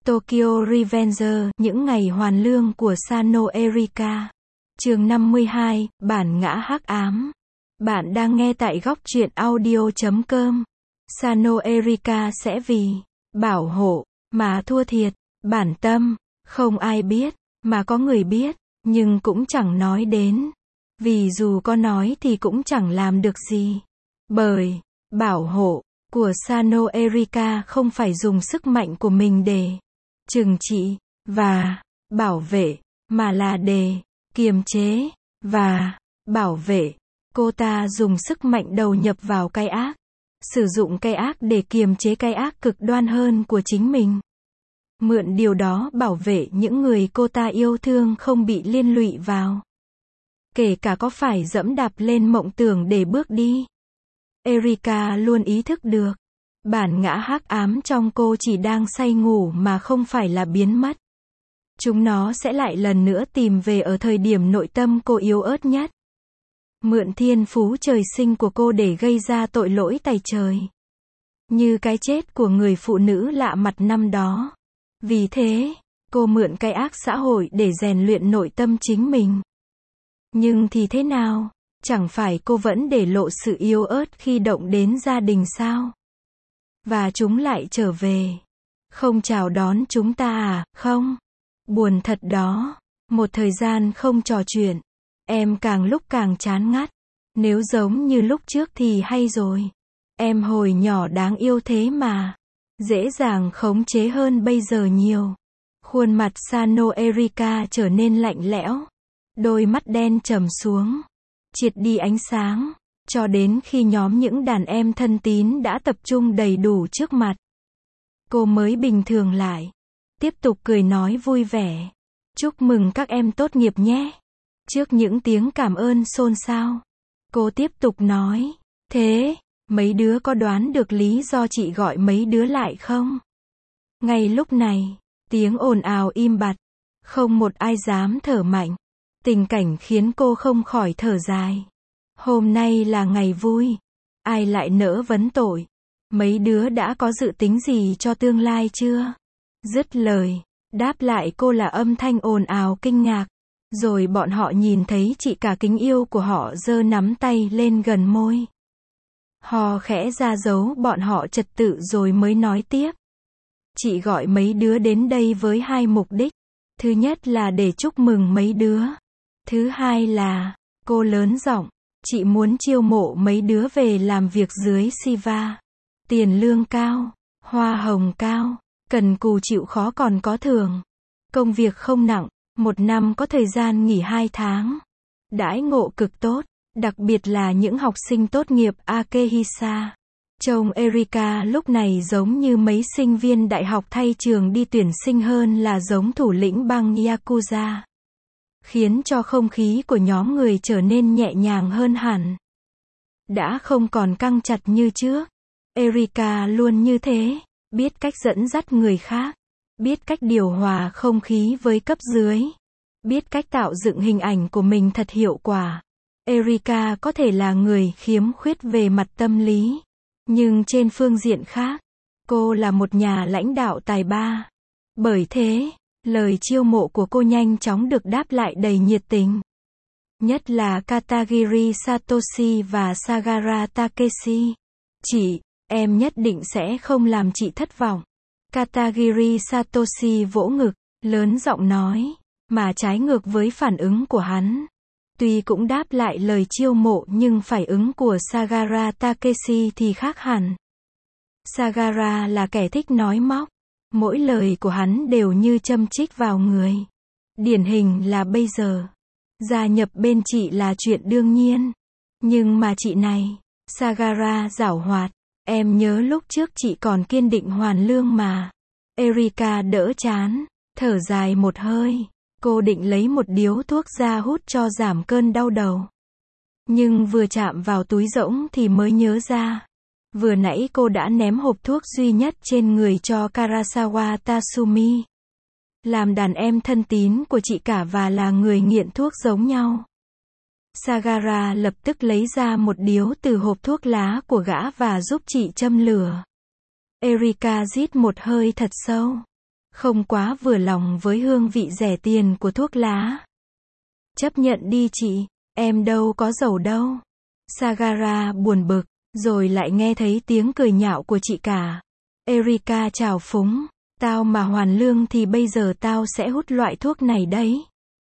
Tokyo Revenger, những ngày hoàn lương của Sano Erika. Chương 52, bản ngã hắc ám. Bạn đang nghe tại góc truyện audio.com. Sano Erika sẽ vì bảo hộ mà thua thiệt. Bản tâm, không ai biết, mà có người biết, nhưng cũng chẳng nói đến. Vì dù có nói thì cũng chẳng làm được gì. Bởi bảo hộ của Sano Erika không phải dùng sức mạnh của mình để trừng trị và bảo vệ, mà là để kiềm chế và bảo vệ. Cô ta dùng sức mạnh đầu nhập vào cái ác, sử dụng cái ác để kiềm chế cái ác cực đoan hơn của chính mình. Mượn điều đó bảo vệ những người cô ta yêu thương không bị liên lụy vào. Kể cả có phải dẫm đạp lên mộng tưởng để bước đi. Erika luôn ý thức được, bản ngã hắc ám trong cô chỉ đang say ngủ mà không phải là biến mất. Chúng nó sẽ lại lần nữa tìm về ở thời điểm nội tâm cô yếu ớt nhất. Mượn thiên phú trời sinh của cô để gây ra tội lỗi tày trời. Như cái chết của người phụ nữ lạ mặt năm đó. Vì thế, cô mượn cái ác xã hội để rèn luyện nội tâm chính mình. Nhưng thì thế nào? Chẳng phải cô vẫn để lộ sự yếu ớt khi động đến gia đình sao? Và chúng lại trở về. Không chào đón chúng ta à, không? Buồn thật đó. Một thời gian không trò chuyện. Em càng lúc càng chán ngắt. Nếu giống như lúc trước thì hay rồi. Em hồi nhỏ đáng yêu thế mà. Dễ dàng khống chế hơn bây giờ nhiều. Khuôn mặt Sano Erika trở nên lạnh lẽo. Đôi mắt đen trầm xuống. Triệt đi ánh sáng. Cho đến khi nhóm những đàn em thân tín đã tập trung đầy đủ trước mặt. Cô mới bình thường lại. Tiếp tục cười nói vui vẻ. Chúc mừng các em tốt nghiệp nhé. Trước những tiếng cảm ơn xôn xao, cô tiếp tục nói. Thế, mấy đứa có đoán được lý do chị gọi mấy đứa lại không? Ngay lúc này, tiếng ồn ào im bặt. Không một ai dám thở mạnh. Tình cảnh khiến cô không khỏi thở dài. Hôm nay là ngày vui. Ai lại nỡ vấn tội? Mấy đứa đã có dự tính gì cho tương lai chưa? Dứt lời, đáp lại cô là âm thanh ồn ào kinh ngạc. Rồi bọn họ nhìn thấy chị cả kính yêu của họ giơ nắm tay lên gần môi. Họ khẽ ra dấu bọn họ trật tự rồi mới nói tiếp. Chị gọi mấy đứa đến đây với hai mục đích. Thứ nhất là để chúc mừng mấy đứa. Thứ hai là, cô lớn giọng, chị muốn chiêu mộ mấy đứa về làm việc dưới Siva. Tiền lương cao, hoa hồng cao, cần cù chịu khó còn có thưởng. Công việc không nặng, một năm có thời gian nghỉ 2 tháng. Đãi ngộ cực tốt, đặc biệt là những học sinh tốt nghiệp Akehisa. Trông Erika lúc này giống như mấy sinh viên đại học thay trường đi tuyển sinh hơn là giống thủ lĩnh băng Yakuza. Khiến cho không khí của nhóm người trở nên nhẹ nhàng hơn hẳn. Đã không còn căng chặt như trước. Erika luôn như thế, biết cách dẫn dắt người khác, biết cách điều hòa không khí với cấp dưới, biết cách tạo dựng hình ảnh của mình thật hiệu quả. Erika có thể là người khiếm khuyết về mặt tâm lý, nhưng trên phương diện khác, cô là một nhà lãnh đạo tài ba. Bởi thế, lời chiêu mộ của cô nhanh chóng được đáp lại đầy nhiệt tình. Nhất là Katagiri Satoshi và Sagara Takeshi. Chị, em nhất định sẽ không làm chị thất vọng. Katagiri Satoshi vỗ ngực, lớn giọng nói, mà trái ngược với phản ứng của hắn. Tuy cũng đáp lại lời chiêu mộ nhưng phản ứng của Sagara Takeshi thì khác hẳn. Sagara là kẻ thích nói móc. Mỗi lời của hắn đều như châm chích vào người. Điển hình là bây giờ. Gia nhập bên chị là chuyện đương nhiên. Nhưng mà chị này, Sagara giảo hoạt. Em nhớ lúc trước chị còn kiên định hoàn lương mà. Erika đỡ chán, thở dài một hơi. Cô định lấy một điếu thuốc ra hút cho giảm cơn đau đầu. Nhưng vừa chạm vào túi rỗng thì mới nhớ ra. Vừa nãy cô đã ném hộp thuốc duy nhất trên người cho Karasawa Tatsumi. Làm đàn em thân tín của chị cả và là người nghiện thuốc giống nhau. Sagara lập tức lấy ra một điếu từ hộp thuốc lá của gã và giúp chị châm lửa. Erika rít một hơi thật sâu. Không quá vừa lòng với hương vị rẻ tiền của thuốc lá. Chấp nhận đi chị, em đâu có giàu đâu. Sagara buồn bực, rồi lại nghe thấy tiếng cười nhạo của chị cả. Erika trào phúng, tao mà hoàn lương thì bây giờ tao sẽ hút loại thuốc này đấy.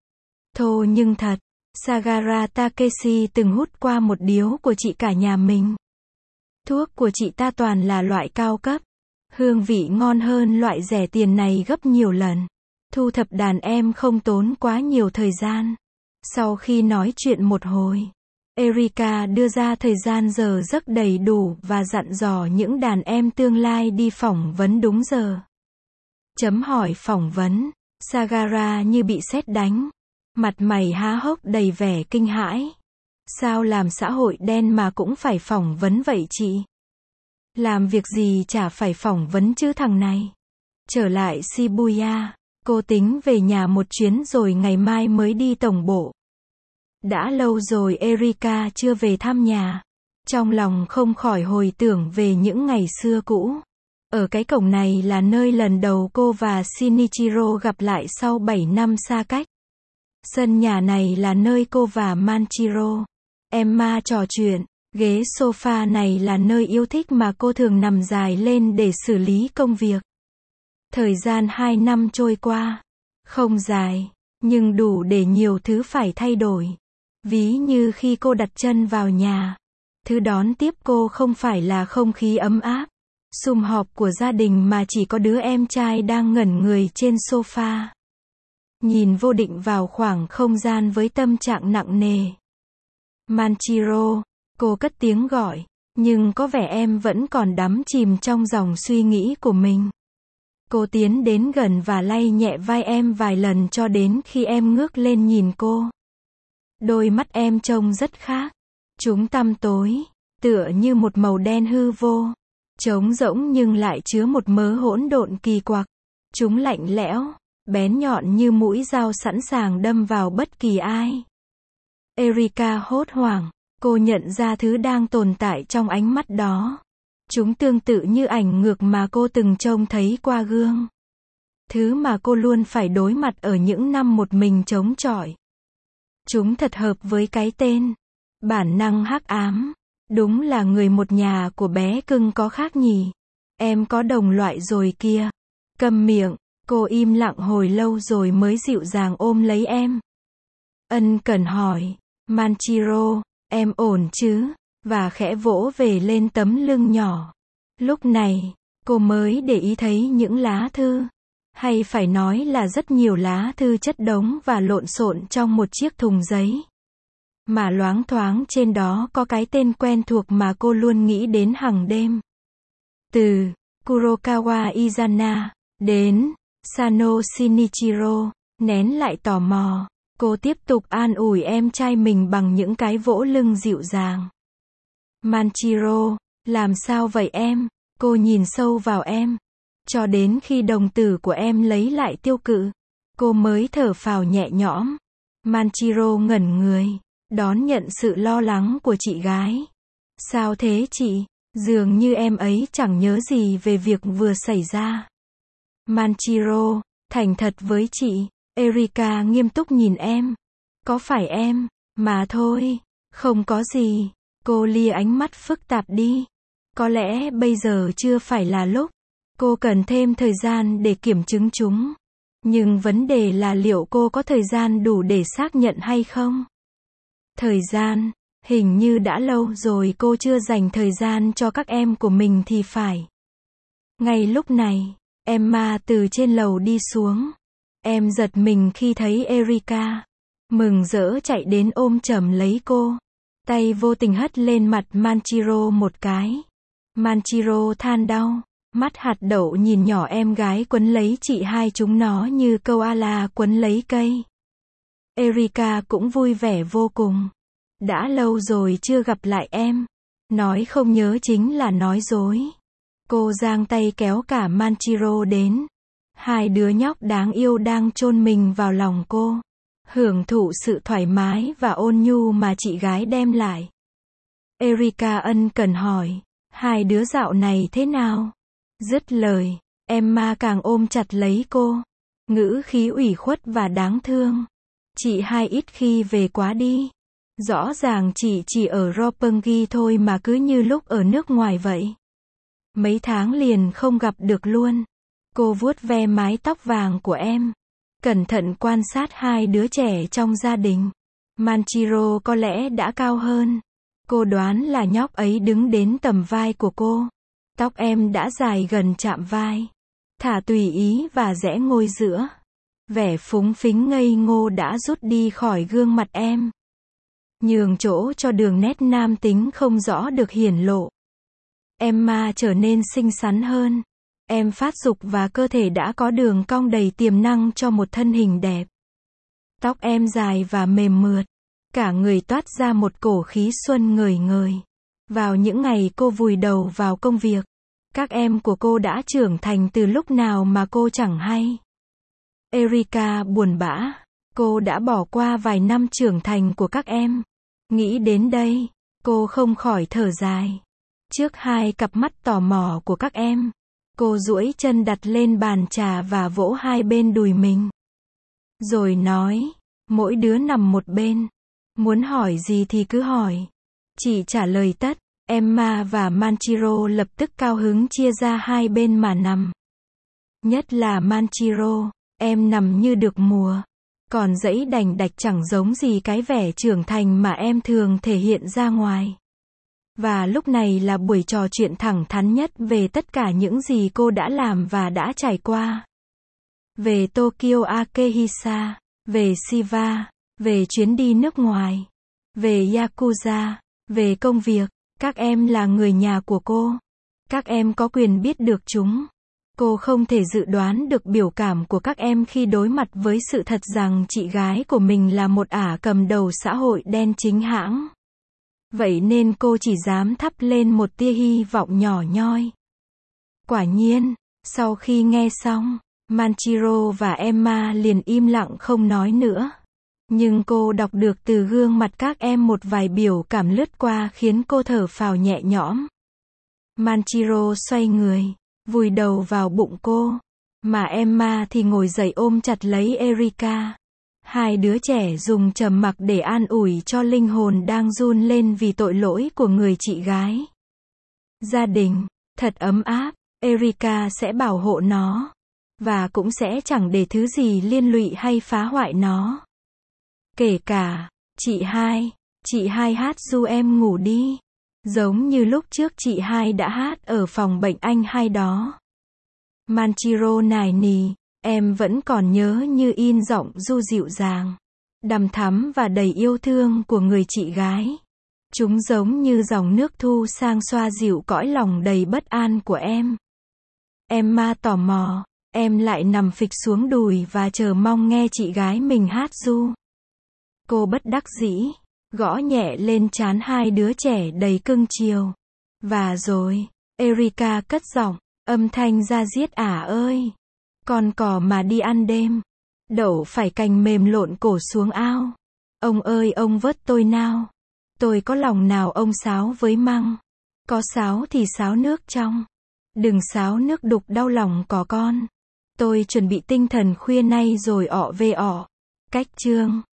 Thô nhưng thật, Sagara Takeshi từng hút qua một điếu của chị cả nhà mình. Thuốc của chị ta toàn là loại cao cấp. Hương vị ngon hơn loại rẻ tiền này gấp nhiều lần. Thu thập đàn em không tốn quá nhiều thời gian. Sau khi nói chuyện một hồi, Erika đưa ra thời gian giờ giấc đầy đủ và dặn dò những đàn em tương lai đi phỏng vấn đúng giờ. Chấm hỏi phỏng vấn, Sagara như bị sét đánh. Mặt mày há hốc đầy vẻ kinh hãi. Sao làm xã hội đen mà cũng phải phỏng vấn vậy chị? Làm việc gì chả phải phỏng vấn chứ thằng này. Trở lại Shibuya, cô tính về nhà một chuyến rồi ngày mai mới đi tổng bộ. Đã lâu rồi Erika chưa về thăm nhà. Trong lòng không khỏi hồi tưởng về những ngày xưa cũ. Ở cái cổng này là nơi lần đầu cô và Shinichiro gặp lại sau 7 năm xa cách. Sân nhà này là nơi cô và Manchiro, Emma trò chuyện. Ghế sofa này là nơi yêu thích mà cô thường nằm dài lên để xử lý công việc. Thời gian 2 năm trôi qua. Không dài, nhưng đủ để nhiều thứ phải thay đổi. Ví như khi cô đặt chân vào nhà. Thứ đón tiếp cô không phải là không khí ấm áp, sum họp của gia đình mà chỉ có đứa em trai đang ngẩn người trên sofa. Nhìn vô định vào khoảng không gian với tâm trạng nặng nề. Manchiro, cô cất tiếng gọi, nhưng có vẻ em vẫn còn đắm chìm trong dòng suy nghĩ của mình. Cô tiến đến gần và lay nhẹ vai em vài lần cho đến khi em ngước lên nhìn cô. Đôi mắt em trông rất khác. Chúng tăm tối, tựa như một màu đen hư vô. Trống rỗng nhưng lại chứa một mớ hỗn độn kỳ quặc. Chúng lạnh lẽo, bén nhọn như mũi dao sẵn sàng đâm vào bất kỳ ai. Erika hốt hoảng, cô nhận ra thứ đang tồn tại trong ánh mắt đó. Chúng tương tự như ảnh ngược mà cô từng trông thấy qua gương. Thứ mà cô luôn phải đối mặt ở những năm một mình chống chọi. Chúng thật hợp với cái tên. Bản năng hắc ám. Đúng là người một nhà của bé cưng có khác nhỉ. Em có đồng loại rồi kia. Câm miệng, cô im lặng hồi lâu rồi mới dịu dàng ôm lấy em. Ân cần hỏi, Manchiro, em ổn chứ? Và khẽ vỗ về lên tấm lưng nhỏ. Lúc này, cô mới để ý thấy những lá thư. Hay phải nói là rất nhiều lá thư chất đống và lộn xộn trong một chiếc thùng giấy. Mà loáng thoáng trên đó có cái tên quen thuộc mà cô luôn nghĩ đến hàng đêm. Từ Kurokawa Izana đến Sano Shinichiro, nén lại tò mò, cô tiếp tục an ủi em trai mình bằng những cái vỗ lưng dịu dàng. Manchiro, làm sao vậy em? Cô nhìn sâu vào em. Cho đến khi đồng tử của em lấy lại tiêu cự, cô mới thở phào nhẹ nhõm. Manchiro ngẩn người, đón nhận sự lo lắng của chị gái. Sao thế chị? Dường như em ấy chẳng nhớ gì về việc vừa xảy ra. Manchiro, thành thật với chị. Erika nghiêm túc nhìn em. Có phải em? Mà thôi, không có gì. Cô lia ánh mắt phức tạp đi. Có lẽ bây giờ chưa phải là lúc. Cô cần thêm thời gian để kiểm chứng chúng. Nhưng vấn đề là liệu cô có thời gian đủ để xác nhận hay không? Thời gian, hình như đã lâu rồi cô chưa dành thời gian cho các em của mình thì phải. Ngay lúc này, Emma từ trên lầu đi xuống. Em giật mình khi thấy Erika. Mừng rỡ chạy đến ôm chầm lấy cô. Tay vô tình hất lên mặt Manchiro một cái. Manchiro than đau. Mắt hạt đậu nhìn nhỏ em gái quấn lấy chị hai chúng nó như koala quấn lấy cây. Erika cũng vui vẻ vô cùng. Đã lâu rồi chưa gặp lại em. Nói không nhớ chính là nói dối. Cô giang tay kéo cả Manchiro đến. Hai đứa nhóc đáng yêu đang chôn mình vào lòng cô. Hưởng thụ sự thoải mái và ôn nhu mà chị gái đem lại. Erika ân cần hỏi. Hai đứa dạo này thế nào? Dứt lời, Emma càng ôm chặt lấy cô. Ngữ khí ủy khuất và đáng thương. Chị hai ít khi về quá đi. Rõ ràng chị chỉ ở Roppongi thôi mà cứ như lúc ở nước ngoài vậy. Mấy tháng liền không gặp được luôn. Cô vuốt ve mái tóc vàng của em. Cẩn thận quan sát hai đứa trẻ trong gia đình. Manchiro có lẽ đã cao hơn. Cô đoán là nhóc ấy đứng đến tầm vai của cô. Tóc em đã dài gần chạm vai. Thả tùy ý và rẽ ngôi giữa. Vẻ phúng phính ngây ngô đã rút đi khỏi gương mặt em. Nhường chỗ cho đường nét nam tính không rõ được hiển lộ. Emma trở nên xinh xắn hơn. Em phát dục và cơ thể đã có đường cong đầy tiềm năng cho một thân hình đẹp. Tóc em dài và mềm mượt. Cả người toát ra một cổ khí xuân ngời ngời. Vào những ngày cô vùi đầu vào công việc, các em của cô đã trưởng thành từ lúc nào mà cô chẳng hay. Erika buồn bã. Cô đã bỏ qua vài năm trưởng thành của các em. Nghĩ đến đây, cô không khỏi thở dài. Trước hai cặp mắt tò mò của các em, cô duỗi chân đặt lên bàn trà và vỗ hai bên đùi mình. Rồi nói, mỗi đứa nằm một bên. Muốn hỏi gì thì cứ hỏi. Chị trả lời tất. Emma và Manchiro lập tức cao hứng chia ra hai bên mà nằm. Nhất là Manchiro, em nằm như được mùa. Còn dãy đành đạch chẳng giống gì cái vẻ trưởng thành mà em thường thể hiện ra ngoài. Và lúc này là buổi trò chuyện thẳng thắn nhất về tất cả những gì cô đã làm và đã trải qua. Về Tokyo Akehisa, về Shiva, về chuyến đi nước ngoài, về Yakuza, về công việc. Các em là người nhà của cô. Các em có quyền biết được chúng. Cô không thể dự đoán được biểu cảm của các em khi đối mặt với sự thật rằng chị gái của mình là một ả cầm đầu xã hội đen chính hãng. Vậy nên cô chỉ dám thắp lên một tia hy vọng nhỏ nhoi. Quả nhiên, sau khi nghe xong, Manchiro và Emma liền im lặng không nói nữa. Nhưng cô đọc được từ gương mặt các em một vài biểu cảm lướt qua khiến cô thở phào nhẹ nhõm. Manchiro xoay người, vùi đầu vào bụng cô, mà Emma thì ngồi dậy ôm chặt lấy Erika. Hai đứa trẻ dùng trầm mặc để an ủi cho linh hồn đang run lên vì tội lỗi của người chị gái. Gia đình, thật ấm áp, Erika sẽ bảo hộ nó, và cũng sẽ chẳng để thứ gì liên lụy hay phá hoại nó. Kể cả, chị hai hát ru em ngủ đi. Giống như lúc trước chị hai đã hát ở phòng bệnh anh hai đó. Manchiro nài nỉ, em vẫn còn nhớ như in giọng ru dịu dàng, đằm thắm và đầy yêu thương của người chị gái. Chúng giống như dòng nước thu sang xoa dịu cõi lòng đầy bất an của em. Emma tò mò, em lại nằm phịch xuống đùi và chờ mong nghe chị gái mình hát ru. Cô bất đắc dĩ, gõ nhẹ lên trán hai đứa trẻ đầy cưng chiều. Và rồi, Erika cất giọng, âm thanh da diết ả ơi. Con cò mà đi ăn đêm, đậu phải cành mềm lộn cổ xuống ao. Ông ơi ông vớt tôi nào. Tôi có lòng nào ông sáo với măng. Có sáo thì sáo nước trong. Đừng sáo nước đục đau lòng cò con. Tôi chuẩn bị tinh thần khuya nay rồi ọ về ọ. Cách chương